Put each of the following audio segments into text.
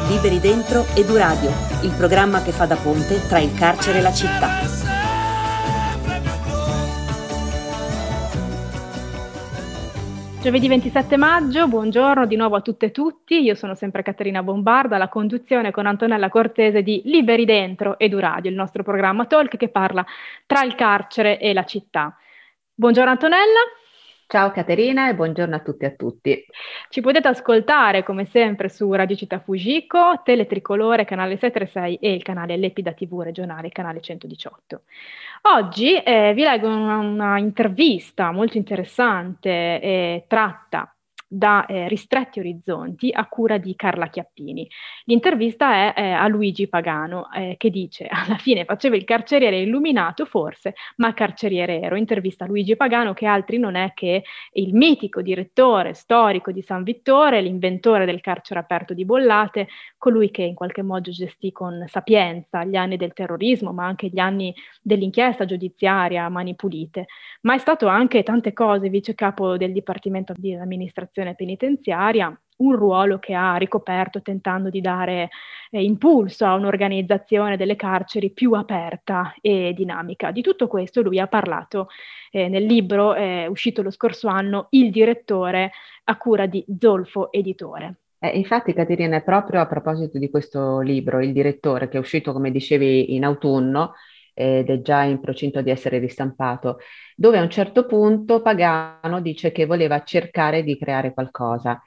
Liberi Dentro Eduradio, il programma che fa da ponte tra il carcere e la città. Giovedì 27 maggio, buongiorno di nuovo a tutte e tutti, io sono sempre Caterina Bombarda, alla conduzione con Antonella Cortese di Liberi Dentro Eduradio, il nostro programma talk che parla tra il carcere e la città. Buongiorno Antonella. Ciao Caterina e buongiorno a tutti e a tutti. Ci potete ascoltare come sempre su Radio Città Fujiko, Teletricolore, canale 636 e il canale Lepida TV regionale, canale 118. Oggi vi leggo una intervista molto interessante tratta da Ristretti Orizzonti a cura di Carla Chiappini. L'intervista è a Luigi Pagano che dice: alla fine facevo il carceriere illuminato forse, ma carceriere ero. Intervista a Luigi Pagano, che altri non è che il mitico direttore storico di San Vittore, l'inventore del carcere aperto di Bollate, colui che in qualche modo gestì con sapienza gli anni del terrorismo, ma anche gli anni dell'inchiesta giudiziaria a mani pulite. Ma è stato anche tante cose, vice capo del Dipartimento di Amministrazione Penitenziaria, un ruolo che ha ricoperto tentando di dare impulso a un'organizzazione delle carceri più aperta e dinamica. Di tutto questo lui ha parlato nel libro uscito lo scorso anno, Il direttore, a cura di Zolfo Editore. Infatti Caterina, è proprio a proposito di questo libro, Il direttore, che è uscito, come dicevi, in autunno ed è già in procinto di essere ristampato, dove a un certo punto Pagano dice che voleva cercare di creare qualcosa.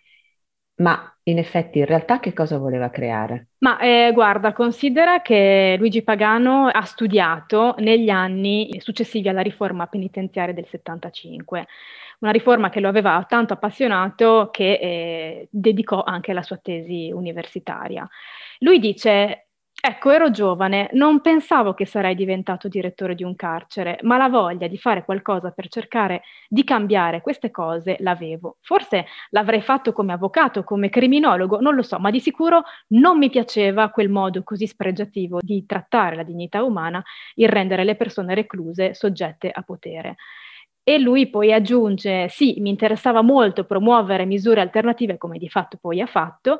Ma in effetti, in realtà, che cosa voleva creare? Ma guarda, considera che Luigi Pagano ha studiato negli anni successivi alla riforma penitenziaria del 75, una riforma che lo aveva tanto appassionato che dedicò anche la sua tesi universitaria. Lui dice: ecco, ero giovane, non pensavo che sarei diventato direttore di un carcere, ma la voglia di fare qualcosa per cercare di cambiare queste cose l'avevo. Forse l'avrei fatto come avvocato, come criminologo, non lo so, ma di sicuro non mi piaceva quel modo così spregiativo di trattare la dignità umana, il rendere le persone recluse soggette a potere. E lui poi aggiunge: sì, mi interessava molto promuovere misure alternative, come di fatto poi ha fatto,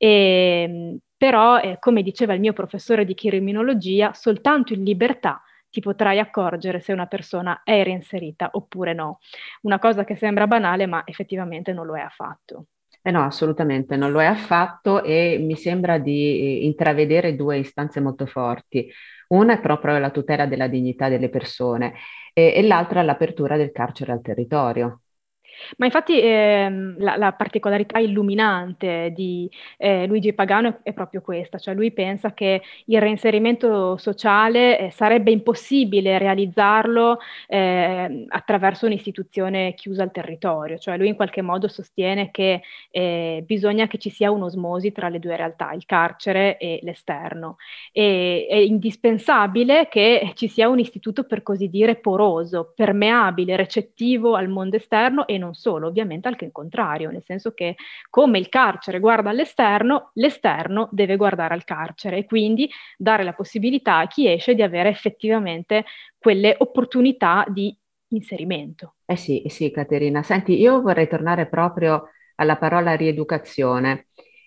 però, come diceva il mio professore di criminologia, soltanto in libertà ti potrai accorgere se una persona è reinserita oppure no. Una cosa che sembra banale, ma effettivamente non lo è affatto. No, assolutamente non lo è affatto e mi sembra di intravedere due istanze molto forti. Una è proprio la tutela della dignità delle persone e l'altra è l'apertura del carcere al territorio. Ma infatti la particolarità illuminante di Luigi Pagano è proprio questa, cioè lui pensa che il reinserimento sociale sarebbe impossibile realizzarlo attraverso un'istituzione chiusa al territorio, cioè lui in qualche modo sostiene che bisogna che ci sia un'osmosi tra le due realtà, il carcere e l'esterno. È indispensabile che ci sia un istituto, per così dire, poroso, permeabile, recettivo al mondo esterno e non solo, ovviamente anche il contrario, nel senso che come il carcere guarda all'esterno, l'esterno deve guardare al carcere e quindi dare la possibilità a chi esce di avere effettivamente quelle opportunità di inserimento. Sì, sì, Caterina. Senti, io vorrei tornare proprio alla parola rieducazione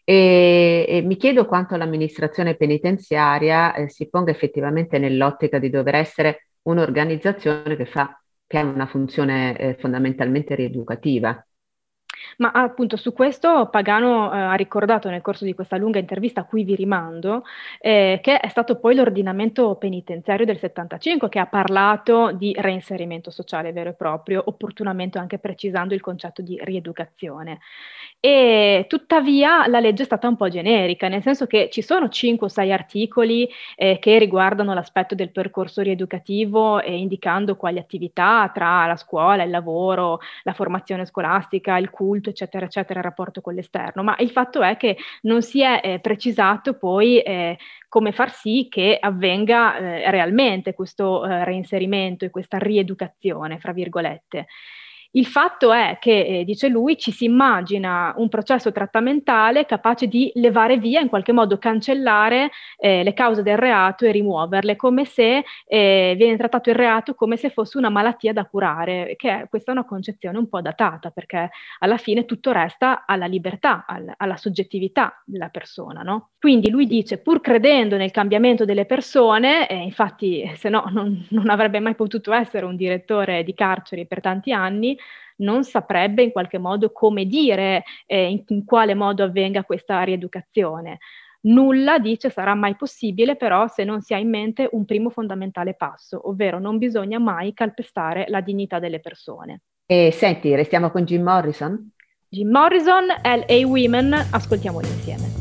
e mi chiedo quanto l'amministrazione penitenziaria si ponga effettivamente nell'ottica di dover essere un'organizzazione che ha una funzione fondamentalmente rieducativa. Ma appunto su questo Pagano ha ricordato nel corso di questa lunga intervista a cui vi rimando, che è stato poi l'ordinamento penitenziario del 75 che ha parlato di reinserimento sociale vero e proprio, opportunamente anche precisando il concetto di rieducazione. E tuttavia la legge è stata un po' generica, nel senso che ci sono 5 o 6 articoli che riguardano l'aspetto del percorso rieducativo, indicando quali attività tra la scuola, il lavoro, la formazione scolastica, il culto, eccetera, eccetera, il rapporto con l'esterno, ma il fatto è che non si è precisato poi come far sì che avvenga realmente questo reinserimento e questa rieducazione, fra virgolette. Il fatto è che, dice lui, ci si immagina un processo trattamentale capace di levare via, in qualche modo cancellare le cause del reato e rimuoverle, come se viene trattato il reato come se fosse una malattia da curare, questa è una concezione un po' datata, perché alla fine tutto resta alla libertà, alla soggettività della persona, no? Quindi lui dice, pur credendo nel cambiamento delle persone, infatti se no non avrebbe mai potuto essere un direttore di carceri per tanti anni, non saprebbe in qualche modo come dire in quale modo avvenga questa rieducazione. Nulla, dice, sarà mai possibile però se non si ha in mente un primo fondamentale passo, ovvero non bisogna mai calpestare la dignità delle persone. E senti, restiamo con Jim Morrison? Jim Morrison, L.A. Women, ascoltiamoli insieme.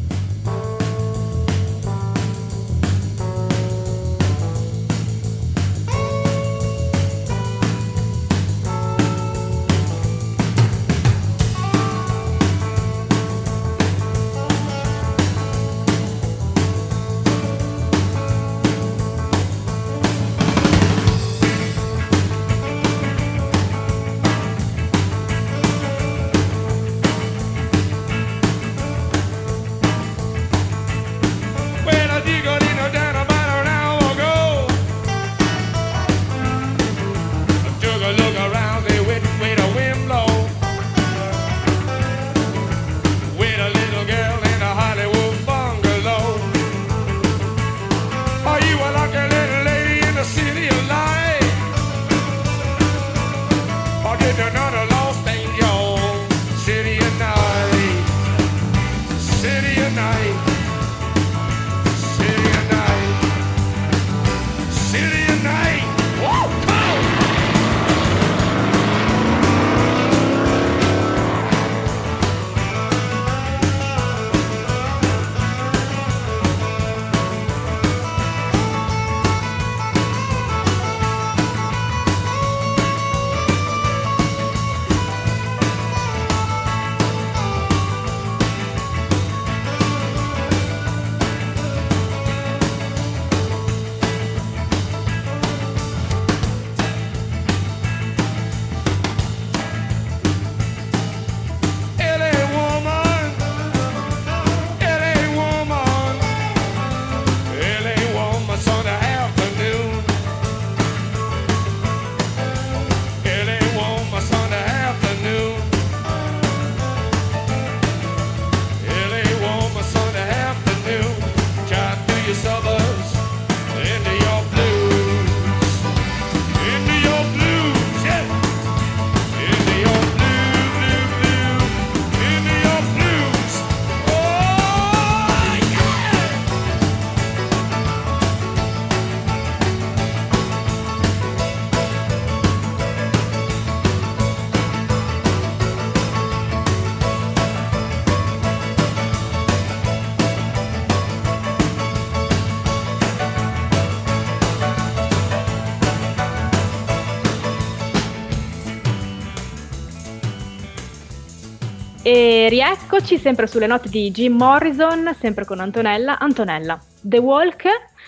E rieccoci sempre sulle note di Jim Morrison, sempre con Antonella. Antonella, The Walk,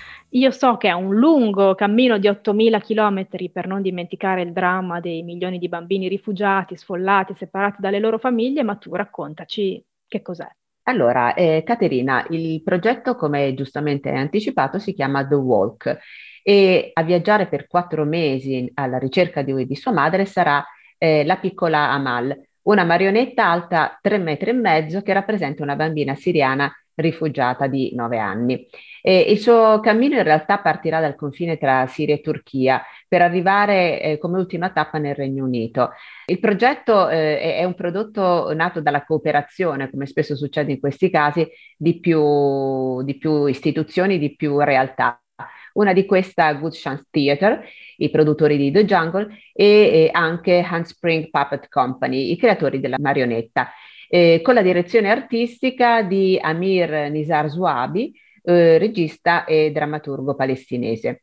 io so che è un lungo cammino di 8.000 chilometri per non dimenticare il dramma dei milioni di bambini rifugiati, sfollati, separati dalle loro famiglie, ma tu raccontaci che cos'è. Allora, Caterina, il progetto, come giustamente hai anticipato, si chiama The Walk e a viaggiare per 4 mesi alla ricerca di sua madre sarà la piccola Amal, una marionetta alta 3,5 metri che rappresenta una bambina siriana rifugiata di 9 anni. Il suo cammino in realtà partirà dal confine tra Siria e Turchia per arrivare come ultima tappa nel Regno Unito. Il progetto è un prodotto nato dalla cooperazione, come spesso succede in questi casi, di più istituzioni, di più realtà. Una di queste Good Chance Theatre, i produttori di The Jungle, e anche Handspring Puppet Company, i creatori della marionetta, con la direzione artistica di Amir Nizar Zouabi, regista e drammaturgo palestinese.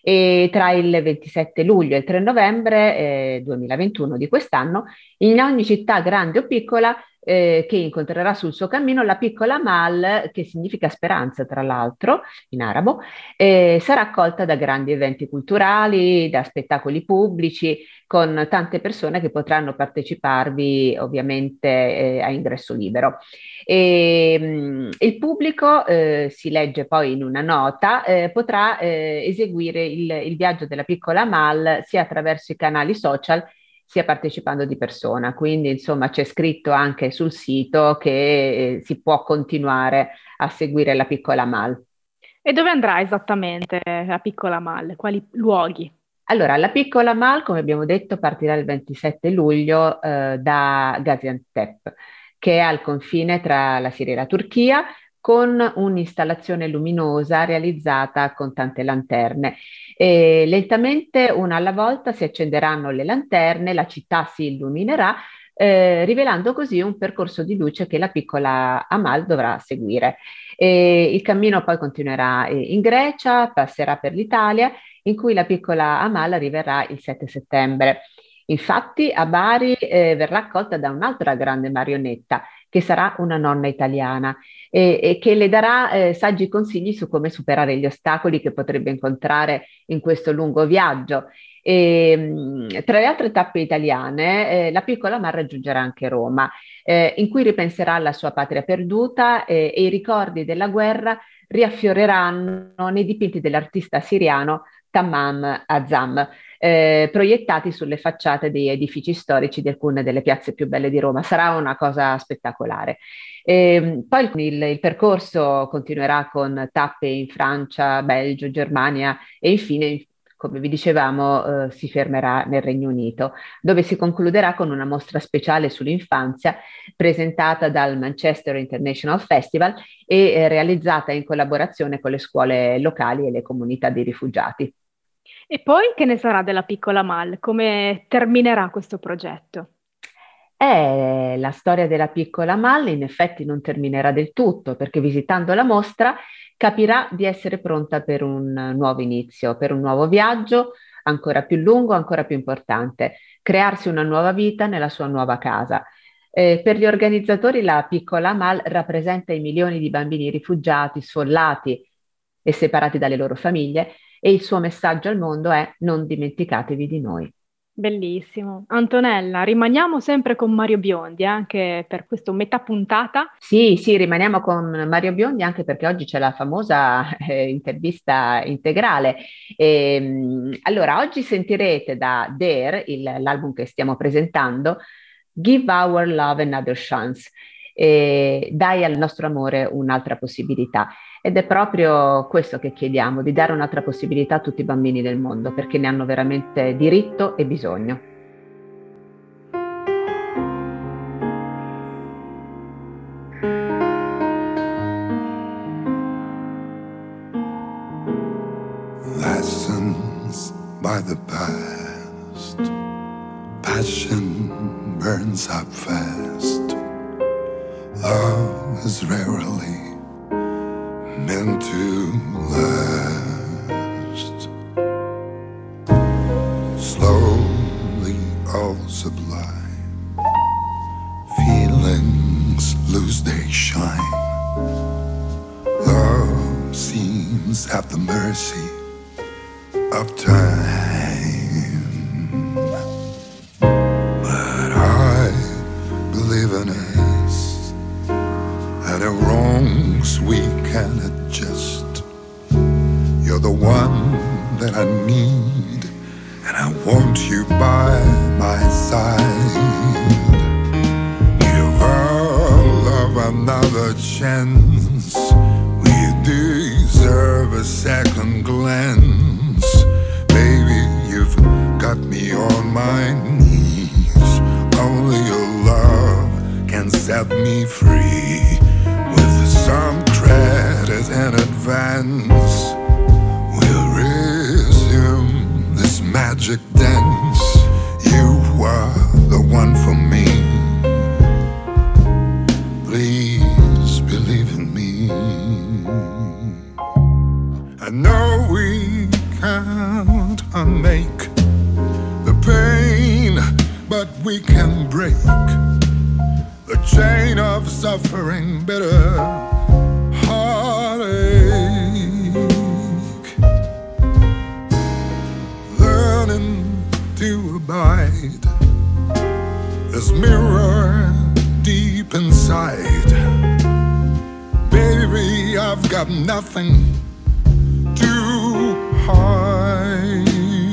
E tra il 27 luglio e il 3 novembre 2021 di quest'anno, in ogni città grande o piccola, che incontrerà sul suo cammino la piccola Amal, che significa speranza tra l'altro in arabo, sarà accolta da grandi eventi culturali, da spettacoli pubblici, con tante persone che potranno parteciparvi ovviamente a ingresso libero. Il pubblico, si legge poi in una nota, potrà eseguire il viaggio della piccola Amal sia attraverso i canali social sia partecipando di persona. Quindi insomma c'è scritto anche sul sito che si può continuare a seguire la piccola Amal. E dove andrà esattamente la piccola Amal? Quali luoghi? Allora, la piccola Amal, come abbiamo detto, partirà il 27 luglio da Gaziantep, che è al confine tra la Siria e la Turchia, con un'installazione luminosa realizzata con tante lanterne. E lentamente, una alla volta, si accenderanno le lanterne, la città si illuminerà, rivelando così un percorso di luce che la piccola Amal dovrà seguire. Il cammino poi continuerà in Grecia, passerà per l'Italia, in cui la piccola Amal arriverà il 7 settembre. Infatti a Bari verrà accolta da un'altra grande marionetta, che sarà una nonna italiana, e che le darà saggi consigli su come superare gli ostacoli che potrebbe incontrare in questo lungo viaggio. Tra le altre tappe italiane, la piccola Amal raggiungerà anche Roma, in cui ripenserà alla sua patria perduta, e i ricordi della guerra riaffioreranno nei dipinti dell'artista siriano Tammam Azam, proiettati sulle facciate degli edifici storici di alcune delle piazze più belle di Roma. Sarà una cosa spettacolare. Poi il percorso continuerà con tappe in Francia, Belgio, Germania e infine, come vi dicevamo, si fermerà nel Regno Unito, dove si concluderà con una mostra speciale sull'infanzia presentata dal Manchester International Festival e realizzata in collaborazione con le scuole locali e le comunità di rifugiati. E poi che ne sarà della piccola Amal? Come terminerà questo progetto? La storia della piccola Amal in effetti non terminerà del tutto, perché visitando la mostra capirà di essere pronta per un nuovo inizio, per un nuovo viaggio ancora più lungo, ancora più importante, crearsi una nuova vita nella sua nuova casa. Per gli organizzatori la piccola Amal rappresenta i milioni di bambini rifugiati, sfollati e separati dalle loro famiglie, e il suo messaggio al mondo è: non dimenticatevi di noi. Bellissimo. Antonella, rimaniamo sempre con Mario Biondi anche per questa metà puntata. Sì, rimaniamo con Mario Biondi anche perché oggi c'è la famosa intervista integrale. Allora, oggi sentirete da Dare, l'album che stiamo presentando, Give Our Love Another Chance. Dai al nostro amore un'altra possibilità. Ed è proprio questo che chiediamo, di dare un'altra possibilità a tutti i bambini del mondo, perché ne hanno veramente diritto e bisogno. Lessons by the past, passion burns up fast, love is rarely meant to last. Slowly all sublime feelings lose their shine. Love seems at the mercy of time, but I believe in us and the wrongs we can adjust. You're the one that I need, and I want you by my side. Give our love another chance. We deserve a second glance. Baby, you've got me on my knees. Only your love can set me free. With some credit in advance, we'll resume this magic dance. You are the one for me. Please believe in me. I know we can't unmake the pain, but we can break the chain suffering bitter heartache, learning to abide this mirror deep inside. Baby, I've got nothing to hide,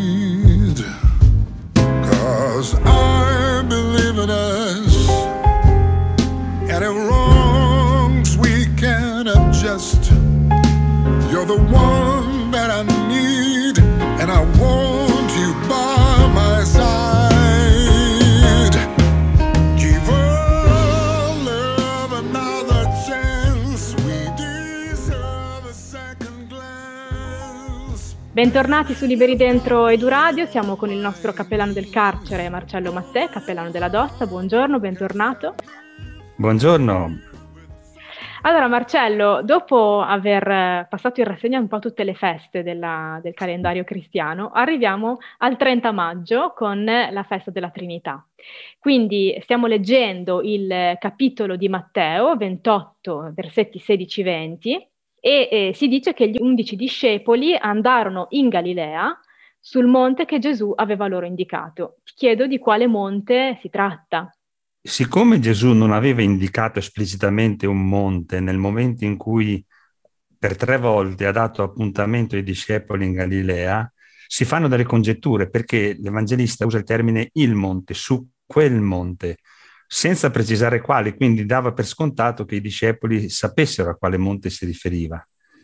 'cause I believe in us, and in wrongs we can adjust. You're the one that I need, and I want you by my side. Give our love another chance, we deserve a second glance. Bentornati su Liberi Dentro Eduradio, siamo con il nostro cappellano del carcere Marcello Mattè, cappellano della Dossa. Buongiorno, bentornato. Buongiorno. Allora Marcello, dopo aver passato in rassegna un po' tutte le feste del calendario cristiano, arriviamo al 30 maggio con la festa della Trinità. Quindi stiamo leggendo il capitolo di Matteo 28, versetti 16-20, e si dice che gli 11 discepoli andarono in Galilea sul monte che Gesù aveva loro indicato. Ti chiedo di quale monte si tratta. Siccome Gesù non aveva indicato esplicitamente un monte nel momento in cui per 3 volte ha dato appuntamento ai discepoli in Galilea, si fanno delle congetture, perché l'Evangelista usa il termine il monte, su quel monte, senza precisare quale, quindi dava per scontato che i discepoli sapessero a quale monte si riferiva.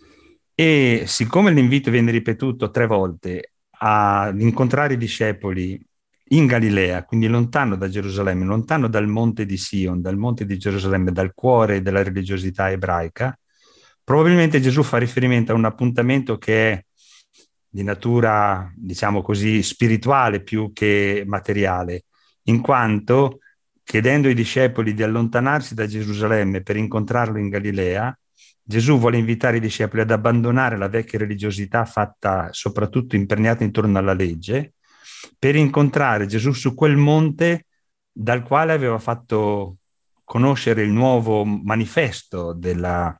E siccome l'invito viene ripetuto 3 volte ad incontrare i discepoli in Galilea, quindi lontano da Gerusalemme, lontano dal monte di Sion, dal monte di Gerusalemme, dal cuore della religiosità ebraica, probabilmente Gesù fa riferimento a un appuntamento che è di natura, diciamo così, spirituale più che materiale, in quanto chiedendo ai discepoli di allontanarsi da Gerusalemme per incontrarlo in Galilea, Gesù vuole invitare i discepoli ad abbandonare la vecchia religiosità fatta soprattutto imperniata intorno alla legge, per incontrare Gesù su quel monte dal quale aveva fatto conoscere il nuovo manifesto della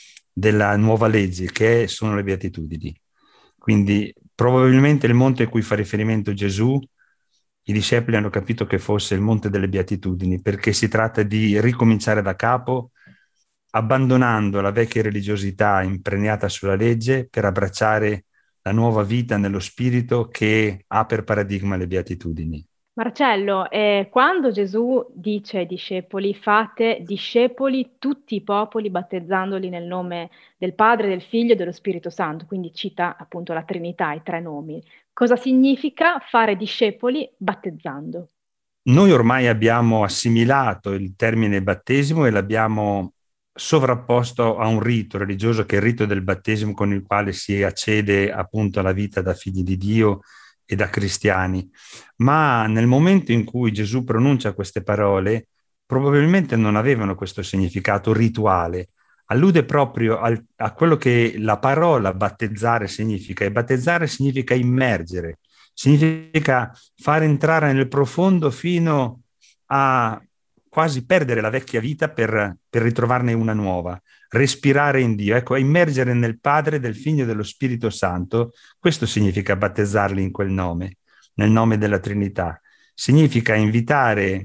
nuova legge, che sono le beatitudini. Quindi probabilmente il monte a cui fa riferimento Gesù, i discepoli hanno capito che fosse il monte delle beatitudini, perché si tratta di ricominciare da capo, abbandonando la vecchia religiosità impregnata sulla legge per abbracciare la nuova vita nello spirito che ha per paradigma le beatitudini. Marcello, quando Gesù dice ai discepoli fate discepoli tutti i popoli battezzandoli nel nome del Padre, del Figlio e dello Spirito Santo, quindi cita appunto la Trinità, i 3 nomi, cosa significa fare discepoli battezzando? Noi ormai abbiamo assimilato il termine battesimo e l'abbiamo sovrapposto a un rito religioso che è il rito del battesimo, con il quale si accede appunto alla vita da figli di Dio e da cristiani. Ma nel momento in cui Gesù pronuncia queste parole, probabilmente non avevano questo significato rituale. Allude proprio a quello che la parola battezzare significa, e battezzare significa immergere, significa far entrare nel profondo fino a quasi perdere la vecchia vita per ritrovarne una nuova, respirare in Dio, ecco, immergere nel Padre, del Figlio e dello Spirito Santo. Questo significa battezzarli in quel nome, nel nome della Trinità. Significa invitare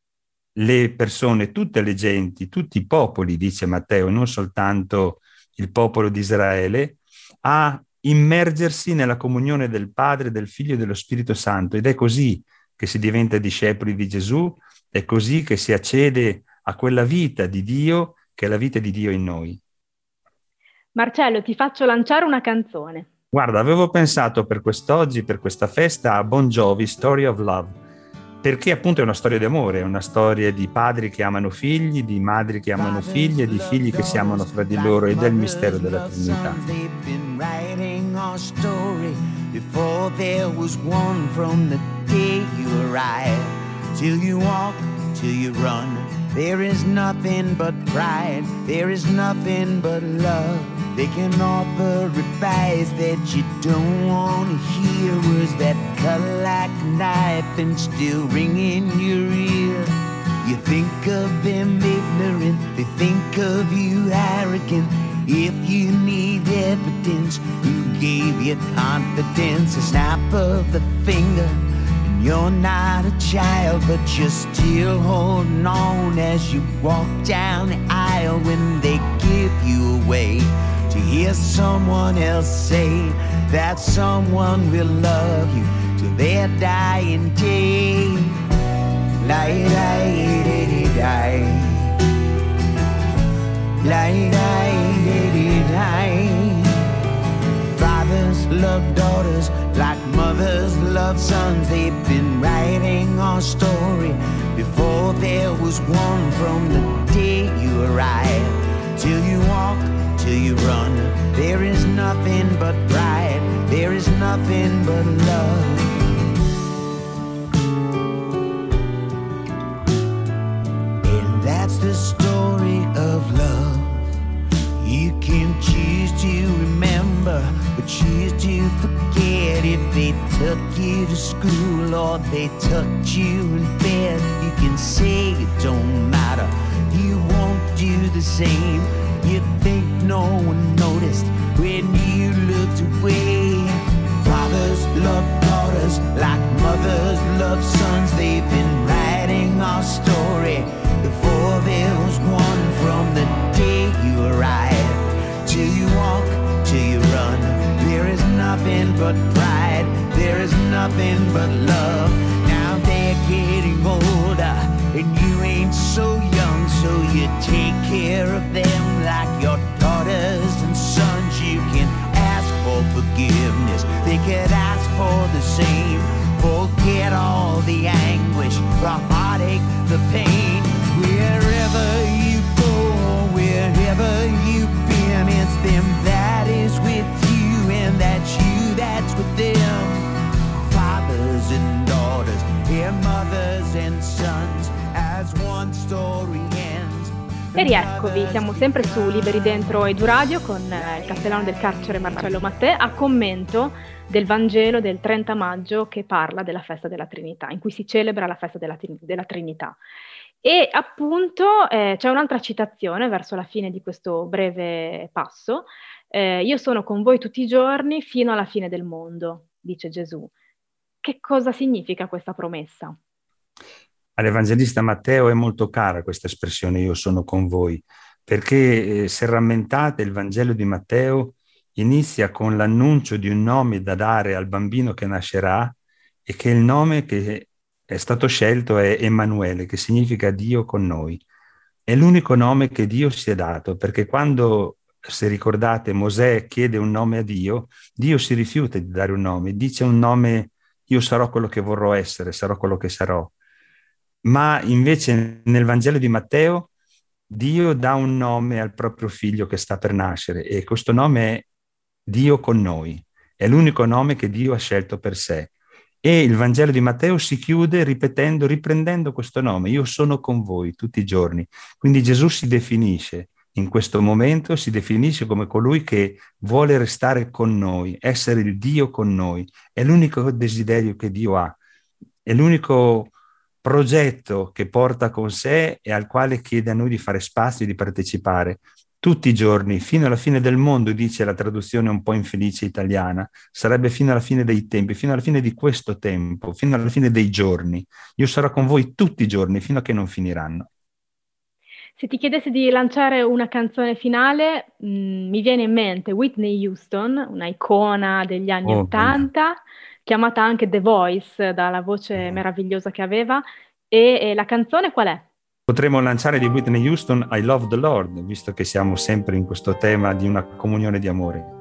le persone, tutte le genti, tutti i popoli, dice Matteo, non soltanto il popolo di Israele, a immergersi nella comunione del Padre, del Figlio e dello Spirito Santo. Ed è così che si diventa discepoli di Gesù. È così che si accede a quella vita di Dio, che è la vita di Dio in noi. Marcello, ti faccio lanciare una canzone. Guarda, avevo pensato per quest'oggi, per questa festa, a Bon Jovi, Story of Love, perché appunto è una storia di amore, è una storia di padri che amano figli, di madri che amano figli e di figli che si amano fra di loro, ed è il mistero della Trinità. Till you walk, till you run, there is nothing but pride, there is nothing but love. They can offer advice that you don't want to hear, words that cut like a knife and still ring in your ear. You think of them ignorant, they think of you arrogant. If you need evidence, who gave you confidence? A snap of the finger, and you're not a child, but you're still holding on as you walk down the aisle when they give you away. To hear someone else say that someone will love you till their dying day. Lie, lie, lie, lie. Lie, lie, lie, lie. Fathers love daughters like mothers love sons. They've been writing our story before there was one, from the day you arrived till you walk, till you run. There is nothing but pride, there is nothing but love. And that's the story of love. You can choose to remember or choose to forget. If they took you to school or they tucked you in bed, you can say it don't matter, you won't do the same. You think no one noticed when you looked away. Fathers love daughters like mothers love sons. They've been writing our story before there was one, from the day you arrived till you walk, till you run. There is nothing but pride, there is nothing but love. Now they're getting older and you ain't so young, so you take care of them like your daughters and sons. You can ask for forgiveness, they could ask for the same. Forget all the anguish, the heartache, the pain. Wherever you go, wherever you've been, it's them that is with you, and that's you that's with them. Fathers and daughters, and mothers and sons, as one story ends. E rieccovi, siamo sempre su Liberi Dentro Eduradio con il cappellano del carcere Marcello Mattè a commento del Vangelo del 30 maggio che parla della festa della Trinità, in cui si celebra la festa della Trinità. E appunto c'è un'altra citazione verso la fine di questo breve passo. Io sono con voi tutti i giorni fino alla fine del mondo, dice Gesù. Che cosa significa questa promessa? All'Evangelista Matteo è molto cara questa espressione, io sono con voi, perché se rammentate il Vangelo di Matteo inizia con l'annuncio di un nome da dare al bambino che nascerà, e che il nome che è stato scelto è Emanuele, che significa Dio con noi. È l'unico nome che Dio si è dato, perché quando, se ricordate, Mosè chiede un nome a Dio, Dio si rifiuta di dare un nome, dice un nome: io sarò quello che vorrò essere, sarò quello che sarò. Ma invece nel Vangelo di Matteo Dio dà un nome al proprio figlio che sta per nascere, e questo nome è Dio con noi, è l'unico nome che Dio ha scelto per sé. E il Vangelo di Matteo si chiude riprendendo questo nome: io sono con voi tutti i giorni. Quindi Gesù si definisce in questo momento, si definisce come colui che vuole restare con noi, essere il Dio con noi. È l'unico desiderio che Dio ha, è l'unico progetto che porta con sé e al quale chiede a noi di fare spazio e di partecipare tutti i giorni, fino alla fine del mondo, dice la traduzione un po' infelice italiana, sarebbe fino alla fine dei tempi, fino alla fine di questo tempo, fino alla fine dei giorni. Io sarò con voi tutti i giorni, fino a che non finiranno. Se ti chiedessi di lanciare una canzone finale, mi viene in mente Whitney Houston, una icona degli anni '80, chiamata anche The Voice, dalla voce meravigliosa che aveva. E la canzone qual è? Potremmo lanciare di Whitney Houston I Love the Lord, visto che siamo sempre in questo tema di una comunione di amore.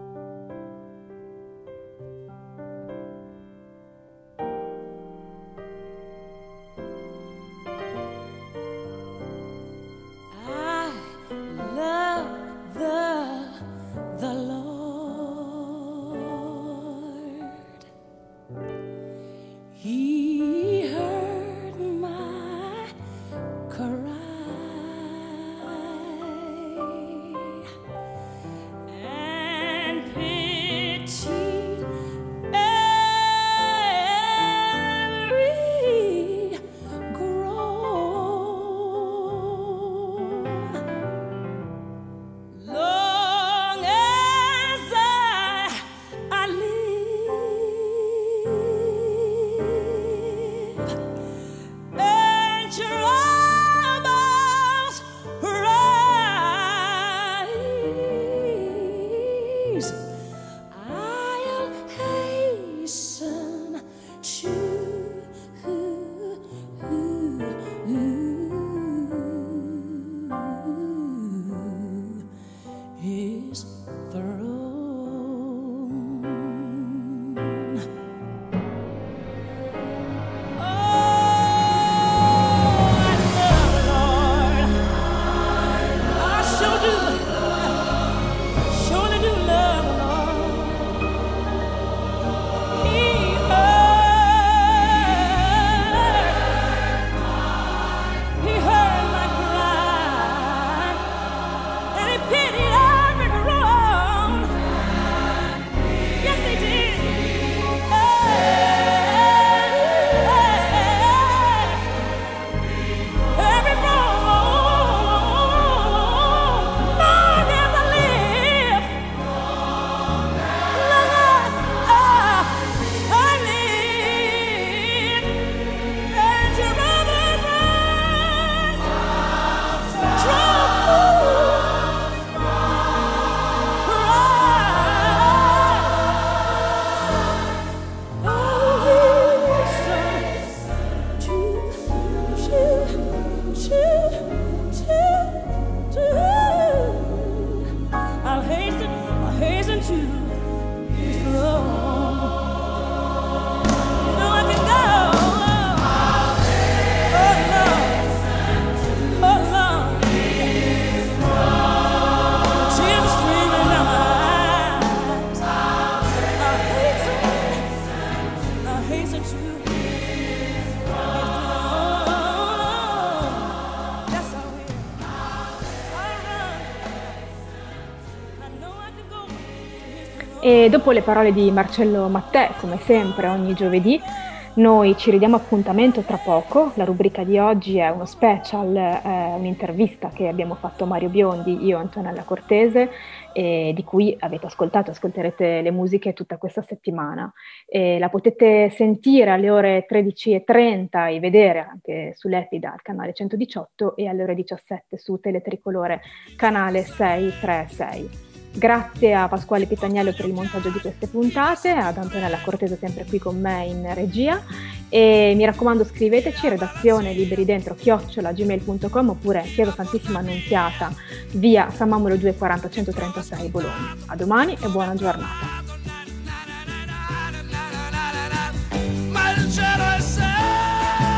E dopo le parole di Marcello Mattè, come sempre ogni giovedì, noi ci ridiamo appuntamento tra poco. La rubrica di oggi è uno special, un'intervista che abbiamo fatto a Mario Biondi, io e Antonella Cortese, di cui ascolterete le musiche tutta questa settimana. La potete sentire alle ore 13:30 e vedere anche sull'Epida al canale 118 e alle ore 17 su Teletricolore canale 636. Grazie a Pasquale Pitagnello per il montaggio di queste puntate, ad Antonella Cortese sempre qui con me in regia, e mi raccomando scriveteci, redazione liberidentro@gmail.com oppure Chiesa Santissima Annunziata, via San Mamolo 240 136 Bologna. A domani e buona giornata.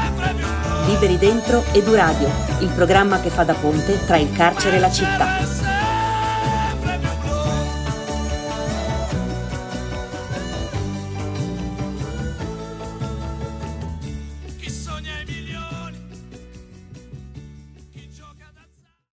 Liberi Dentro Eduradio, il programma che fa da ponte tra il carcere e la città.